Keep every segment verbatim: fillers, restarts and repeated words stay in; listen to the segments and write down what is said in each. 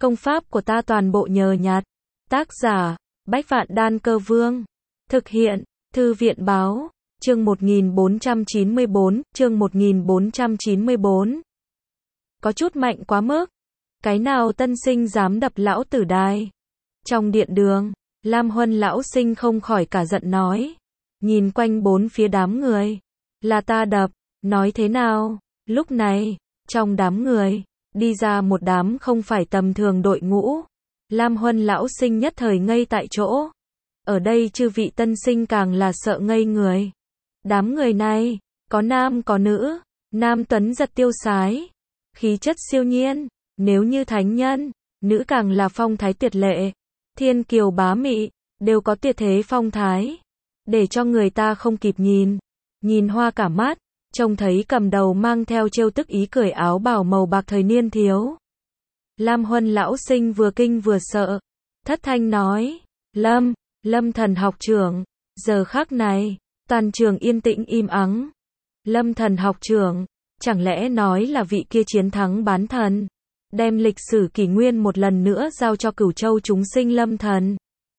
Công pháp của ta toàn bộ nhờ nhặt. Tác giả, Bách Vạn Đan Cơ Vương. Thực hiện, Thư viện Báo. Chương một nghìn bốn trăm chín mươi bốn, chương một nghìn bốn trăm chín mươi bốn. Có chút mạnh quá mức. Cái nào tân sinh dám đập lão tử đài? Trong điện đường, Lam Huân lão sinh không khỏi cả giận nói. Nhìn quanh bốn phía đám người. Là ta đập, nói thế nào? Lúc này, trong đám người, đi ra một đám không phải tầm thường đội ngũ. Lam Huân lão sinh nhất thời ngây tại chỗ. Ở đây chư vị tân sinh càng là sợ ngây người. Đám người này, có nam có nữ, nam tuấn giật tiêu sái, khí chất siêu nhiên, nếu như thánh nhân, nữ càng là phong thái tuyệt lệ, thiên kiều bá mị, đều có tuyệt thế phong thái, để cho người ta không kịp nhìn, nhìn hoa cả mắt, trông thấy cầm đầu mang theo trêu tức ý cười áo bào màu bạc thời niên thiếu. Lam Huân lão sinh vừa kinh vừa sợ, thất thanh nói, Lâm, Lâm thần học trưởng, giờ khắc này, toàn trường yên tĩnh im ắng. Lâm thần học trưởng, chẳng lẽ nói là vị kia chiến thắng bán thần, đem lịch sử kỷ nguyên một lần nữa giao cho cửu châu chúng sinh Lâm thần.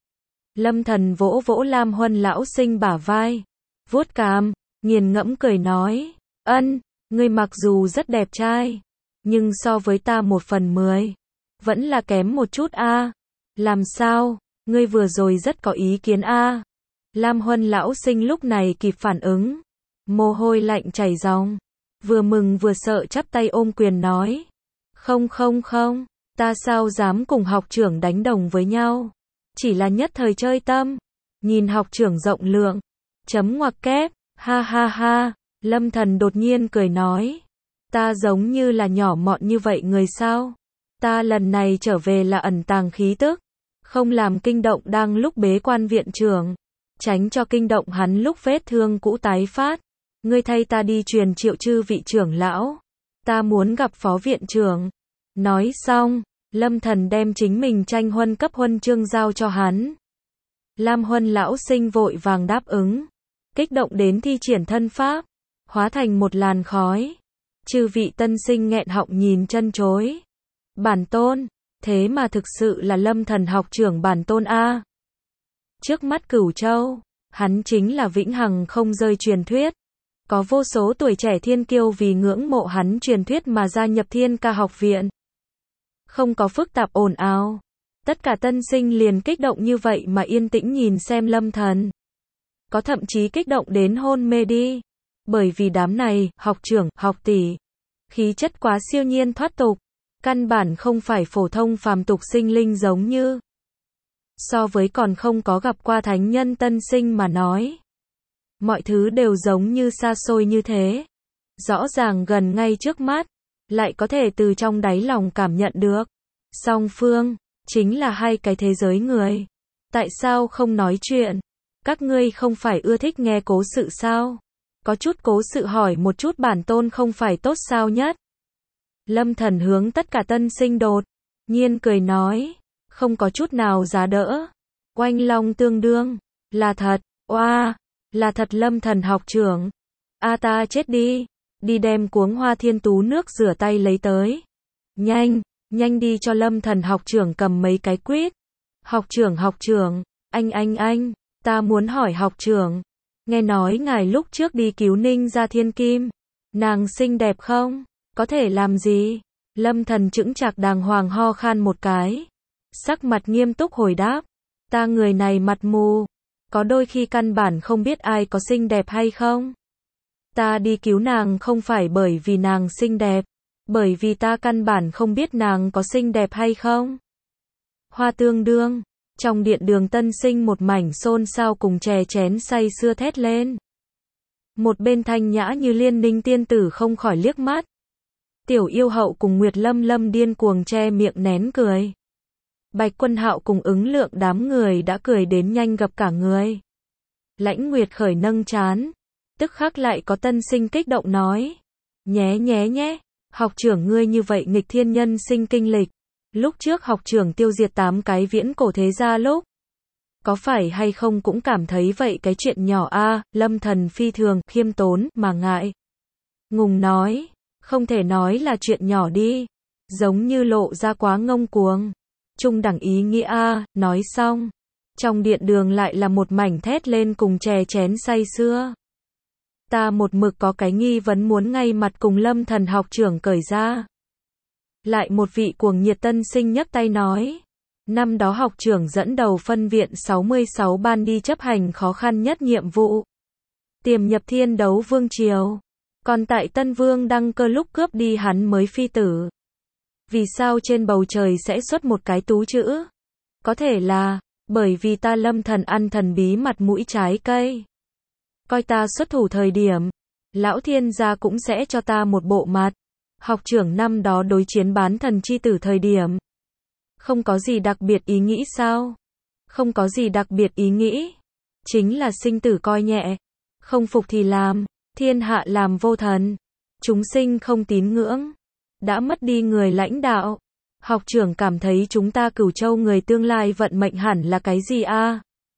Lâm thần vỗ vỗ Lam Huân lão sinh bả vai, vuốt cằm, nghiền ngẫm cười nói, ân, ngươi mặc dù rất đẹp trai, nhưng so với ta một phần mười, vẫn là kém một chút a. À. Làm sao, ngươi vừa rồi rất có ý kiến a. À. Lam Huân lão sinh lúc này kịp phản ứng, mồ hôi lạnh chảy ròng, vừa mừng vừa sợ chắp tay ôm quyền nói, không không không, ta sao dám cùng học trưởng đánh đồng với nhau, chỉ là nhất thời chơi tâm, nhìn học trưởng rộng lượng, chấm ngoặc kép, ha ha ha. Lâm thần đột nhiên cười nói, ta giống như là nhỏ mọn như vậy người sao, ta lần này trở về là ẩn tàng khí tức, không làm kinh động đang lúc bế quan viện trưởng, tránh cho kinh động hắn lúc vết thương cũ tái phát, ngươi thay ta đi truyền triệu chư vị trưởng lão, ta muốn gặp phó viện trưởng. Nói xong, Lâm thần đem chính mình tranh huân cấp huân chương giao cho hắn. Lam Huân lão sinh vội vàng đáp ứng, kích động đến thi triển thân pháp, hóa thành một làn khói. Chư vị tân sinh nghẹn họng nhìn chân chối. Bản tôn, thế mà thực sự là Lâm thần học trưởng bản tôn a. Trước mắt Cửu Châu, hắn chính là vĩnh hằng không rơi truyền thuyết. Có vô số tuổi trẻ thiên kiêu vì ngưỡng mộ hắn truyền thuyết mà gia nhập Thiên Ca học viện. Không có phức tạp ồn ào. Tất cả tân sinh liền kích động như vậy mà yên tĩnh nhìn xem Lâm thần. Có thậm chí kích động đến hôn mê đi. Bởi vì đám này, học trưởng, học tỷ, khí chất quá siêu nhiên thoát tục, căn bản không phải phổ thông phàm tục sinh linh giống như. So với còn không có gặp qua thánh nhân tân sinh mà nói. Mọi thứ đều giống như xa xôi như thế. Rõ ràng gần ngay trước mắt, lại có thể từ trong đáy lòng cảm nhận được. Song phương, chính là hai cái thế giới người. Tại sao không nói chuyện? Các ngươi không phải ưa thích nghe cố sự sao? Có chút cố sự hỏi một chút bản tôn không phải tốt sao nhất? Lâm thần hướng tất cả tân sinh đột nhiên cười nói, không có chút nào giá đỡ. Oanh long tương đương, là thật, oa, là thật Lâm thần học trưởng. A ta chết đi, đi đem cuống hoa thiên tú nước rửa tay lấy tới. Nhanh, nhanh đi cho Lâm thần học trưởng cầm mấy cái quýt. Học trưởng học trưởng, anh anh anh, ta muốn hỏi học trưởng. Nghe nói ngài lúc trước đi cứu Ninh gia thiên kim, nàng xinh đẹp không? Có thể làm gì? Lâm thần chững chạc đàng hoàng ho khan một cái. Sắc mặt nghiêm túc hồi đáp. Ta người này mặt mù. Có đôi khi căn bản không biết ai có xinh đẹp hay không. Ta đi cứu nàng không phải bởi vì nàng xinh đẹp. Bởi vì ta căn bản không biết nàng có xinh đẹp hay không. Hoa tương đương. Trong điện đường tân sinh một mảnh xôn xao cùng chè chén say sưa thét lên. Một bên thanh nhã như Liên Ninh tiên tử không khỏi liếc mắt. Tiểu yêu hậu cùng Nguyệt Lâm Lâm điên cuồng che miệng nén cười. Bạch Quân Hạo cùng ứng lượng đám người đã cười đến nhanh gặp cả người. Lãnh Nguyệt khởi nâng trán. Tức khắc lại có tân sinh kích động nói. Nhé nhé nhé, học trưởng ngươi như vậy nghịch thiên nhân sinh kinh lịch. Lúc trước học trưởng tiêu diệt tám cái viễn cổ thế gia lúc. Có phải hay không cũng cảm thấy vậy cái chuyện nhỏ a. À, Lâm thần phi thường, khiêm tốn, mà ngại. Ngùng nói, không thể nói là chuyện nhỏ đi. giống như lộ ra quá ngông cuồng. Trung đẳng ý nghĩa a, nói xong. Trong điện đường lại là một mảnh thét lên cùng chè chén say sưa. Ta một mực có cái nghi vấn muốn ngay mặt cùng Lâm Thần học trưởng cởi ra. Lại một vị cuồng nhiệt tân sinh nhấc tay nói. Năm đó học trưởng dẫn đầu phân viện sáu mươi sáu ban đi chấp hành khó khăn nhất nhiệm vụ. Tiềm nhập thiên đấu vương triều. Còn tại Tân Vương đăng cơ lúc cướp đi hắn mới phi tử. Vì sao trên bầu trời sẽ xuất một cái tú chữ? Có thể là, bởi vì ta Lâm Thần ăn thần bí mặt mũi trái cây. Coi ta xuất thủ thời điểm, lão thiên gia cũng sẽ cho ta một bộ mặt. Học trưởng năm đó đối chiến bán thần chi tử thời điểm. Không có gì đặc biệt ý nghĩ sao? Không có gì đặc biệt ý nghĩ. Chính là sinh tử coi nhẹ. Không phục thì làm, thiên hạ làm vô thần. Chúng sinh không tín ngưỡng. Đã mất đi người lãnh đạo. Học trưởng cảm thấy chúng ta Cửu Châu người tương lai vận mệnh hẳn là cái gì a?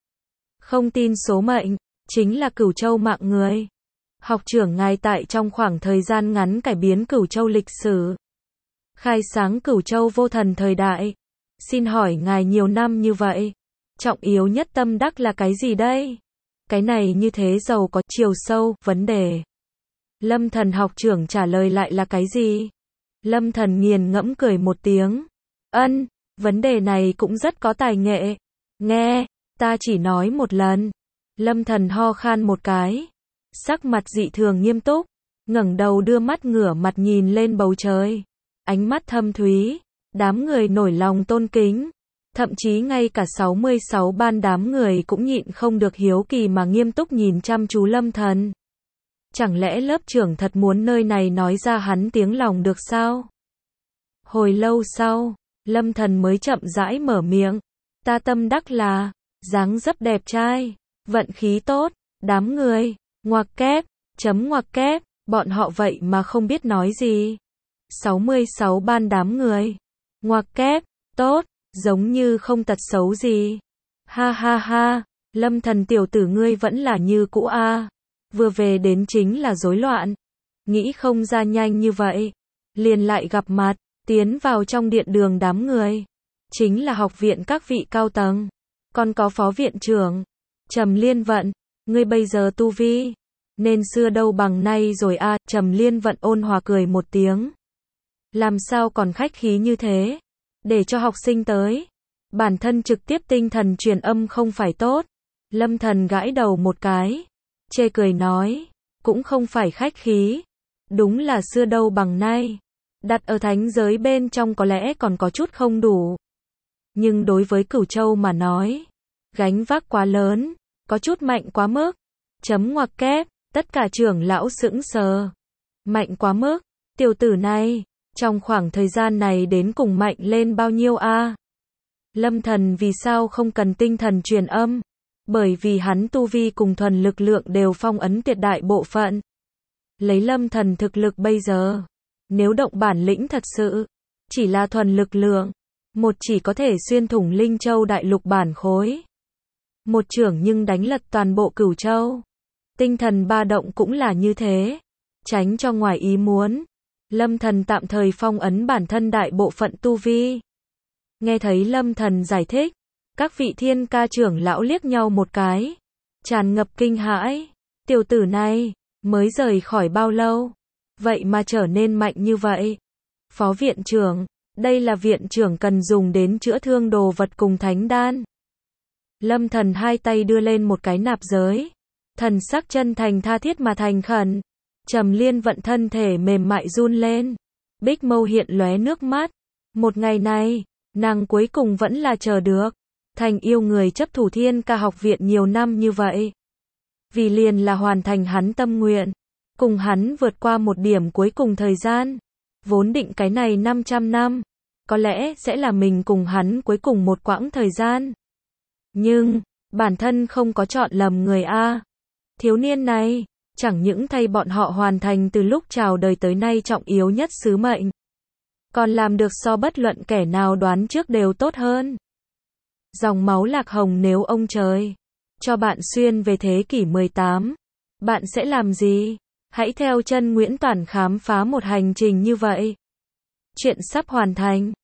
Không tin số mệnh, chính là Cửu Châu mạng người. Học trưởng ngài tại trong khoảng thời gian ngắn cải biến Cửu Châu lịch sử. Khai sáng Cửu Châu vô thần thời đại. Xin hỏi ngài nhiều năm như vậy, trọng yếu nhất tâm đắc là cái gì đây? Cái này như thế giàu có chiều sâu, vấn đề. Lâm Thần học trưởng trả lời lại là cái gì? Lâm Thần nghiền ngẫm cười một tiếng. Ân, vấn đề này cũng rất có tài nghệ. Nghe, ta chỉ nói một lần. Lâm Thần ho khan một cái. Sắc mặt dị thường nghiêm túc. Ngẩng đầu đưa mắt ngửa mặt nhìn lên bầu trời. Ánh mắt thâm thúy. Đám người nổi lòng tôn kính. Thậm chí ngay cả sáu mươi sáu ban đám người cũng nhịn không được hiếu kỳ mà nghiêm túc nhìn chăm chú Lâm Thần. Chẳng lẽ lớp trưởng thật muốn nơi này nói ra hắn tiếng lòng được sao? Hồi lâu sau, Lâm Thần mới chậm rãi mở miệng. Ta tâm đắc là, dáng dấp đẹp trai, vận khí tốt, đám người, ngoặc kép, chấm ngoặc kép, bọn họ vậy mà không biết nói gì. sáu mươi sáu ban đám người, ngoặc kép, tốt, giống như không tật xấu gì. Ha ha ha, Lâm Thần tiểu tử ngươi vẫn là như cũ a. Vừa về đến chính là rối loạn. Nghĩ không ra nhanh như vậy. Liền lại gặp mặt, tiến vào trong điện đường đám người. Chính là học viện các vị cao tầng. Còn có phó viện trưởng. Trầm Liên Vận, ngươi bây giờ tu vi. Nên xưa đâu bằng nay rồi a. Trầm Liên Vận ôn hòa cười một tiếng. Làm sao còn khách khí như thế? Để cho học sinh tới. Bản thân trực tiếp tinh thần truyền âm không phải tốt. Lâm Thần gãi đầu một cái. Chê cười nói, cũng không phải khách khí. Đúng là xưa đâu bằng nay. Đặt ở thánh giới bên trong có lẽ còn có chút không đủ. Nhưng đối với Cửu Châu mà nói, gánh vác quá lớn, có chút mạnh quá mức. Chấm ngoặc kép, tất cả trưởng lão sững sờ. Mạnh quá mức, tiểu tử này, trong khoảng thời gian này đến cùng mạnh lên bao nhiêu a? Lâm Thần vì sao không cần tinh thần truyền âm? Bởi vì hắn tu vi cùng thuần lực lượng đều phong ấn tuyệt đại bộ phận. Lấy Lâm Thần thực lực bây giờ, nếu động bản lĩnh thật sự, chỉ là thuần lực lượng, một chỉ có thể xuyên thủng Linh Châu đại lục bản khối. Một trưởng nhưng đánh lật toàn bộ Cửu Châu. Tinh thần ba động cũng là như thế. Tránh cho ngoài ý muốn, Lâm Thần tạm thời phong ấn bản thân đại bộ phận tu vi. Nghe thấy Lâm Thần giải thích, các vị thiên ca trưởng lão liếc nhau một cái, tràn ngập kinh hãi. Tiểu tử này, mới rời khỏi bao lâu? Vậy mà trở nên mạnh như vậy. Phó viện trưởng, đây là viện trưởng cần dùng đến chữa thương đồ vật cùng thánh đan. Lâm Thần hai tay đưa lên một cái nạp giới. Thần sắc chân thành tha thiết mà thành khẩn. Trầm Liên Vận thân thể mềm mại run lên. Bích mâu hiện lóe nước mắt. Một ngày này, nàng cuối cùng vẫn là chờ được. Thành yêu người chấp thủ thiên ca học viện nhiều năm như vậy. Vì liền là hoàn thành hắn tâm nguyện. Cùng hắn vượt qua một điểm cuối cùng thời gian. Vốn định cái này năm trăm năm. Có lẽ sẽ là mình cùng hắn cuối cùng một quãng thời gian. Nhưng, bản thân không có chọn lầm người a. Thiếu niên này, chẳng những thay bọn họ hoàn thành từ lúc chào đời tới nay trọng yếu nhất sứ mệnh. Còn làm được so bất luận kẻ nào đoán trước đều tốt hơn. Dòng máu lạc hồng nếu ông trời cho bạn xuyên về thế kỷ mười tám, bạn sẽ làm gì? Hãy theo chân Nguyễn Toản khám phá một hành trình như vậy. Chuyện sắp hoàn thành.